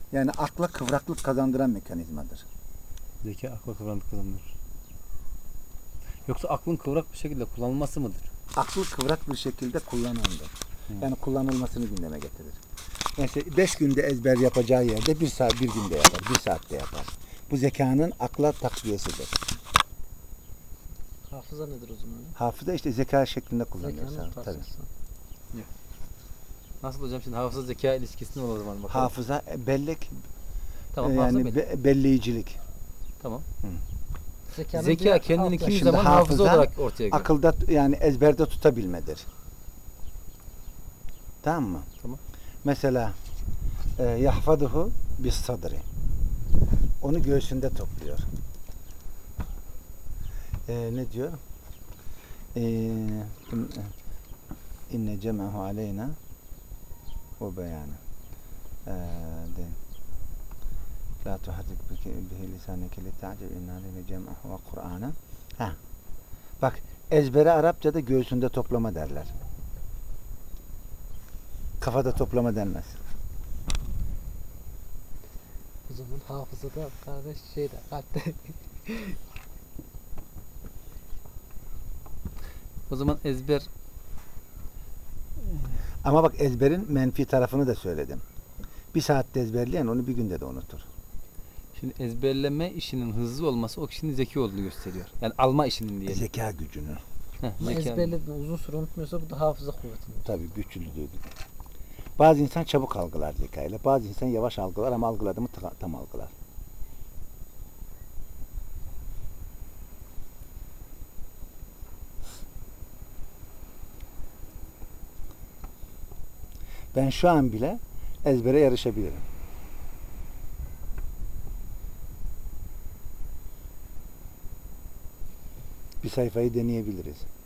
Yani akla kıvraklık kazandıran mekanizmadır. Zeka akla kıvrandık kazanır. Yoksa aklın kıvrak bir şekilde kullanılması mıdır? Aklı kıvrak bir şekilde kullanandır. Yani kullanılmasını gündeme getirir. Mesela 5 günde ezber yapacağı yerde bir saat, bir günde yapar, bir saatte yapar. Bu zekanın akla takviyesidir. Hafıza nedir o zaman? Hafıza işte zeka şeklinde kullanılıyor. Zekanın Tabii. parçası. Nasıl hocam şimdi hafıza zeka ilişkisi ne olur o zaman bakalım. Hafıza bellek, Tamam, hafıza yani belli. belleyicilik. Tamam. Zekanın Zeka bir kendini alt- kimi Şimdi zaman hafıza hafıza, olarak ortaya koyuyor. akılda yani ezberde tutabilmedir. Tamam mı? Tamam. Mesela yahfaduhu bis sadri. Onu göğsünde topluyor. Ne diyor? İnne cemahu aleyna ve beyanı. La tuharrik bihi lisaneke li ta'cel inna aleyne cemahu ve Kur'an'a. Ha. Bak ezbere Arapçada göğsünde toplama derler. Kafada toplama denmez. O zaman hafızada kardeş şeyde kalpte. O zaman ezber Ama bak ezberin menfi tarafını da söyledim. Bir saatte ezberleyen onu bir günde de unutur. şimdi ezberleme işinin hızlı olması o kişinin zeki olduğunu gösteriyor. Yani alma işinin diyelim. Zeka gücünü. Ama Zeka. ezberlediğinde uzun süre unutmuyorsa bu da hafıza kuvvetini. Tabii güçlüdür. Bazı insan çabuk algılar zekayla. Bazı insan yavaş algılar ama algıladı mı tam algılar. Ben şu an bile ezbere yarışabilirim. Bir sayfayı deneyebiliriz.